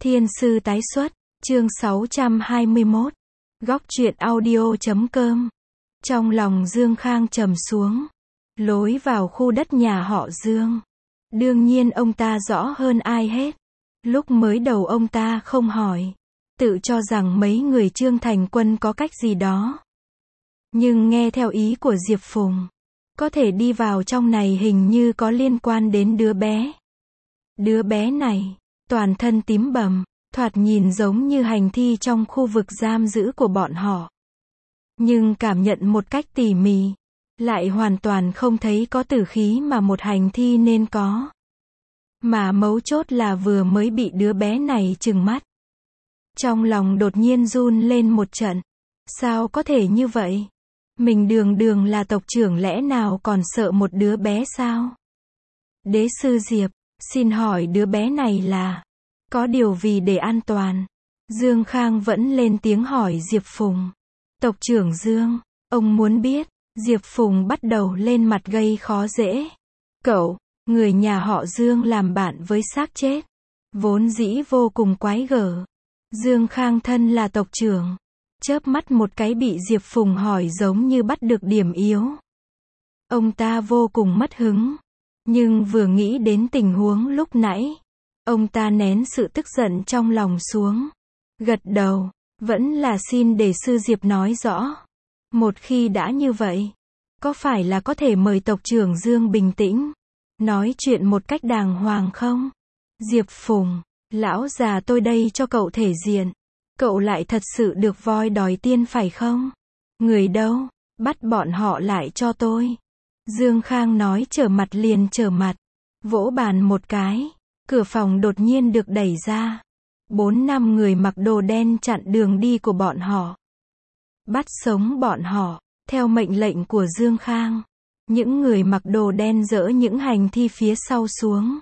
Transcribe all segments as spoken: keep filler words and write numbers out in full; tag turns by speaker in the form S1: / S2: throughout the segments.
S1: Thiên sư tái xuất, chương sáu trăm hai mươi mốt. Góc truyện audio.com. Trong lòng Dương Khang trầm xuống. Lối vào khu đất nhà họ Dương. Đương nhiên ông ta rõ hơn ai hết. Lúc mới đầu ông ta không hỏi. Tự cho rằng mấy người Trương Thành Quân có cách gì đó. Nhưng nghe theo ý của Diệp Phùng. Có thể đi vào trong này hình như có liên quan đến đứa bé. Đứa bé này, toàn thân tím bầm, thoạt nhìn giống như hành thi trong khu vực giam giữ của bọn họ. Nhưng cảm nhận một cách tỉ mỉ, lại hoàn toàn không thấy có tử khí mà một hành thi nên có. Mà mấu chốt là vừa mới bị đứa bé này trừng mắt. Trong lòng đột nhiên run lên một trận. Sao có thể như vậy? Mình đường đường là tộc trưởng lẽ nào còn sợ một đứa bé sao? Đế sư Diệp, xin hỏi đứa bé này là... Có điều vì để an toàn. Dương Khang vẫn lên tiếng hỏi Diệp Phùng. Tộc trưởng Dương, ông muốn biết. Diệp Phùng bắt đầu lên mặt gây khó dễ. Cậu, người nhà họ Dương làm bạn với xác chết. Vốn dĩ vô cùng quái gở. Dương Khang thân là tộc trưởng. Chớp mắt một cái bị Diệp Phùng hỏi giống như bắt được điểm yếu. Ông ta vô cùng mất hứng. Nhưng vừa nghĩ đến tình huống lúc nãy. Ông ta nén sự tức giận trong lòng xuống. Gật đầu, vẫn là xin để sư Diệp nói rõ. Một khi đã như vậy, có phải là có thể mời tộc trưởng Dương bình tĩnh, nói chuyện một cách đàng hoàng không? Diệp Phùng, lão già tôi đây cho cậu thể diện. Cậu lại thật sự được voi đòi tiên phải không? Người đâu? Bắt bọn họ lại cho tôi. Dương Khang nói trở mặt liền trở mặt. Vỗ bàn một cái. Cửa phòng đột nhiên được đẩy ra. Bốn năm người mặc đồ đen chặn đường đi của bọn họ. Bắt sống bọn họ, theo mệnh lệnh của Dương Khang. Những người mặc đồ đen dỡ những hành thi phía sau xuống.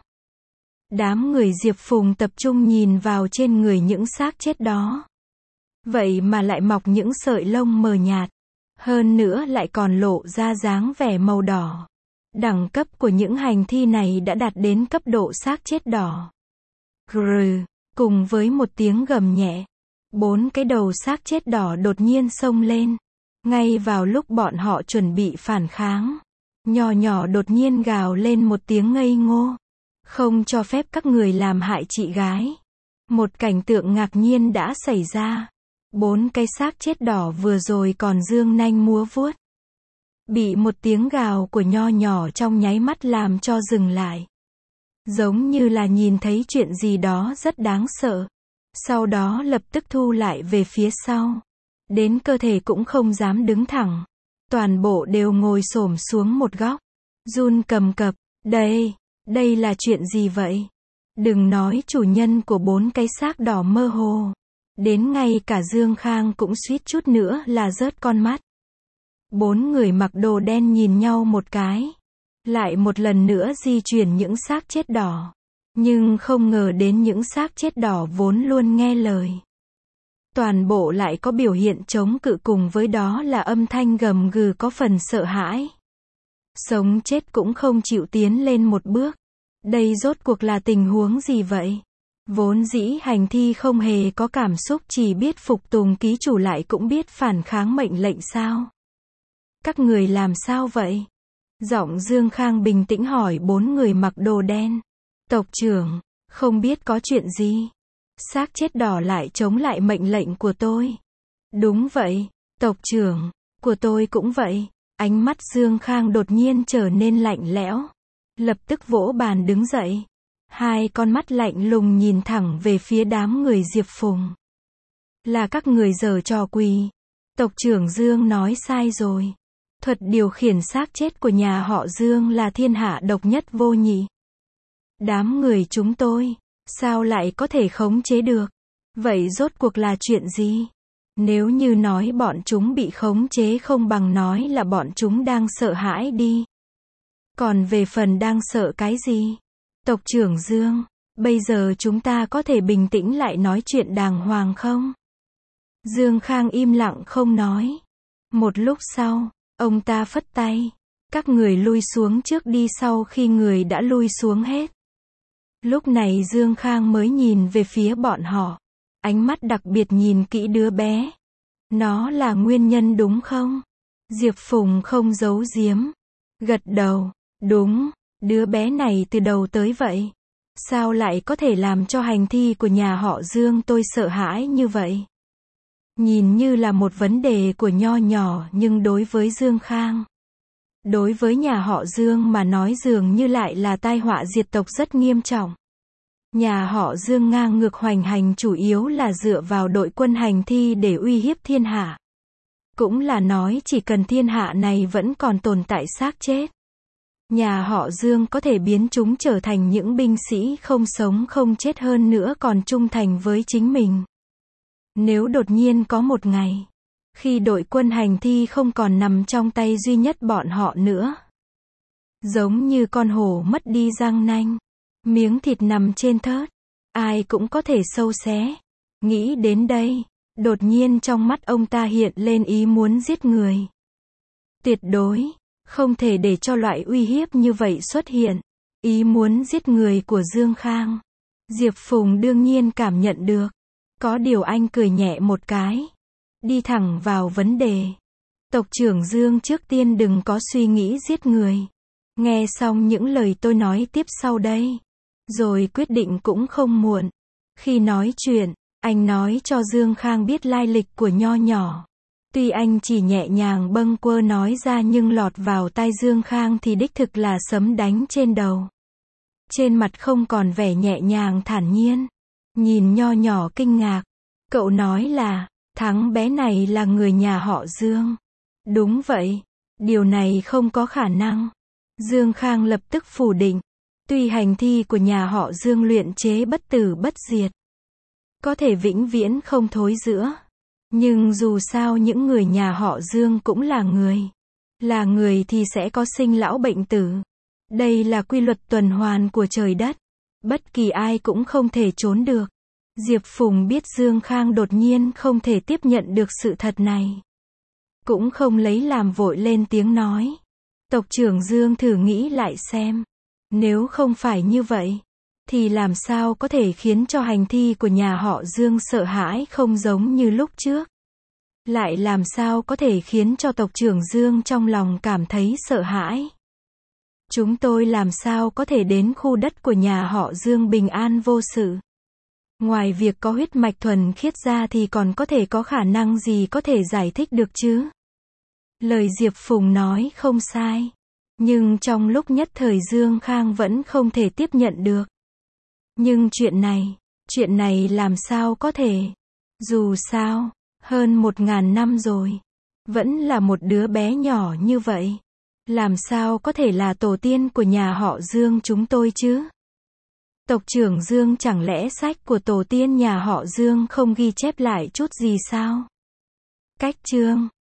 S1: Đám người Diệp Phùng tập trung nhìn vào trên người những xác chết đó. Vậy mà lại mọc những sợi lông mờ nhạt. Hơn nữa lại còn lộ ra dáng vẻ màu đỏ. Đẳng cấp của những hành thi này đã đạt đến cấp độ xác chết đỏ. Grừ, cùng với một tiếng gầm nhẹ, bốn cái đầu xác chết đỏ đột nhiên xông lên. Ngay vào lúc bọn họ chuẩn bị phản kháng, Nho nhỏ đột nhiên gào lên một tiếng ngây ngô. Không cho phép các người làm hại chị gái. Một cảnh tượng ngạc nhiên đã xảy ra. Bốn cái xác chết đỏ vừa rồi còn dương nanh múa vuốt. Bị một tiếng gào của Nho nhỏ trong nháy mắt làm cho dừng lại. Giống như là nhìn thấy chuyện gì đó rất đáng sợ. Sau đó lập tức thu lại về phía sau. Đến cơ thể cũng không dám đứng thẳng. Toàn bộ đều ngồi xổm xuống một góc. Run cầm cập. Đây, đây là chuyện gì vậy? Đừng nói chủ nhân của bốn cái xác đỏ mơ hồ. Đến ngay cả Dương Khang cũng suýt chút nữa là rớt con mắt. Bốn người mặc đồ đen nhìn nhau một cái. Lại một lần nữa di chuyển những xác chết đỏ. Nhưng không ngờ đến những xác chết đỏ vốn luôn nghe lời. Toàn bộ lại có biểu hiện chống cự, cùng với đó là âm thanh gầm gừ có phần sợ hãi. Sống chết cũng không chịu tiến lên một bước. Đây rốt cuộc là tình huống gì vậy? Vốn dĩ hành thi không hề có cảm xúc, chỉ biết phục tùng ký chủ, lại cũng biết phản kháng mệnh lệnh sao? Các người làm sao vậy? Giọng Dương Khang bình tĩnh hỏi bốn người mặc đồ đen. Tộc trưởng, không biết có chuyện gì? Xác chết đỏ lại chống lại mệnh lệnh của tôi. Đúng vậy, tộc trưởng, của tôi cũng vậy. Ánh mắt Dương Khang đột nhiên trở nên lạnh lẽo. Lập tức vỗ bàn đứng dậy. Hai con mắt lạnh lùng nhìn thẳng về phía đám người Diệp Phùng. Là các người giở trò quỷ. Tộc trưởng Dương nói sai rồi. Thuật điều khiển xác chết của nhà họ Dương là thiên hạ độc nhất vô nhị. Đám người chúng tôi, sao lại có thể khống chế được? Vậy rốt cuộc là chuyện gì? Nếu như nói bọn chúng bị khống chế không bằng nói là bọn chúng đang sợ hãi đi. Còn về phần đang sợ cái gì? Tộc trưởng Dương, bây giờ chúng ta có thể bình tĩnh lại nói chuyện đàng hoàng không? Dương Khang im lặng không nói. Một lúc sau, ông ta phất tay. Các người lui xuống trước đi. Sau khi người đã lui xuống hết, Lúc này Dương Khang mới nhìn về phía bọn họ. Ánh mắt đặc biệt nhìn kỹ đứa bé. Nó là nguyên nhân đúng không? Diệp Phùng không giấu giếm. Gật đầu. Đúng, đứa bé này từ đầu tới vậy. Sao lại có thể làm cho hành thi của nhà họ Dương tôi sợ hãi như vậy? Nhìn như là một vấn đề của nho nhỏ nhưng đối với Dương Khang, đối với nhà họ Dương mà nói dường như lại là tai họa diệt tộc rất nghiêm trọng. Nhà họ Dương ngang ngược hoành hành chủ yếu là dựa vào đội quân hành thi để uy hiếp thiên hạ. Cũng là nói chỉ cần thiên hạ này vẫn còn tồn tại xác chết, nhà họ Dương có thể biến chúng trở thành những binh sĩ không sống không chết hơn nữa còn trung thành với chính mình. Nếu đột nhiên có một ngày, khi đội quân hành thi không còn nằm trong tay duy nhất bọn họ nữa, giống như con hổ mất đi răng nanh, miếng thịt nằm trên thớt, ai cũng có thể sâu xé. Nghĩ đến đây, đột nhiên trong mắt ông ta hiện lên ý muốn giết người. Tuyệt đối không thể để cho loại uy hiếp như vậy xuất hiện. Ý muốn giết người của Dương Khang, Diệp Phùng đương nhiên cảm nhận được. Có điều anh cười nhẹ một cái, đi thẳng vào vấn đề. Tộc trưởng Dương, trước tiên đừng có suy nghĩ giết người. Nghe xong những lời tôi nói tiếp sau đây, rồi quyết định cũng không muộn. Khi nói chuyện, anh nói cho Dương Khang biết lai lịch của nho nhỏ. Tuy anh chỉ nhẹ nhàng bâng quơ nói ra nhưng lọt vào tai Dương Khang thì đích thực là sấm đánh trên đầu. Trên mặt không còn vẻ nhẹ nhàng thản nhiên. Nhìn nho nhỏ kinh ngạc. Cậu nói là, thắng bé này là người nhà họ Dương. Đúng vậy. Điều này không có khả năng. Dương Khang lập tức phủ định. Tuy hành thi của nhà họ Dương luyện chế bất tử bất diệt, có thể vĩnh viễn không thối rữa. Nhưng dù sao những người nhà họ Dương cũng là người. Là người thì sẽ có sinh lão bệnh tử. Đây là quy luật tuần hoàn của trời đất. Bất kỳ ai cũng không thể trốn được. Diệp Phùng biết Dương Khang đột nhiên không thể tiếp nhận được sự thật này. Cũng không lấy làm vội lên tiếng nói. Tộc trưởng Dương thử nghĩ lại xem. Nếu không phải như vậy, thì làm sao có thể khiến cho hành thi của nhà họ Dương sợ hãi không giống như lúc trước? Lại làm sao có thể khiến cho tộc trưởng Dương trong lòng cảm thấy sợ hãi? Chúng tôi làm sao có thể đến khu đất của nhà họ Dương bình an vô sự? Ngoài việc có huyết mạch thuần khiết ra thì còn có thể có khả năng gì có thể giải thích được chứ? Lời Diệp Phùng nói không sai. Nhưng trong lúc nhất thời Dương Khang vẫn không thể tiếp nhận được. Nhưng chuyện này, chuyện này làm sao có thể? Dù sao, hơn một ngàn năm rồi, vẫn là một đứa bé nhỏ như vậy. Làm sao có thể là tổ tiên của nhà họ Dương chúng tôi chứ? Tộc trưởng Dương chẳng lẽ sách của tổ tiên nhà họ Dương không ghi chép lại chút gì sao? Cách chương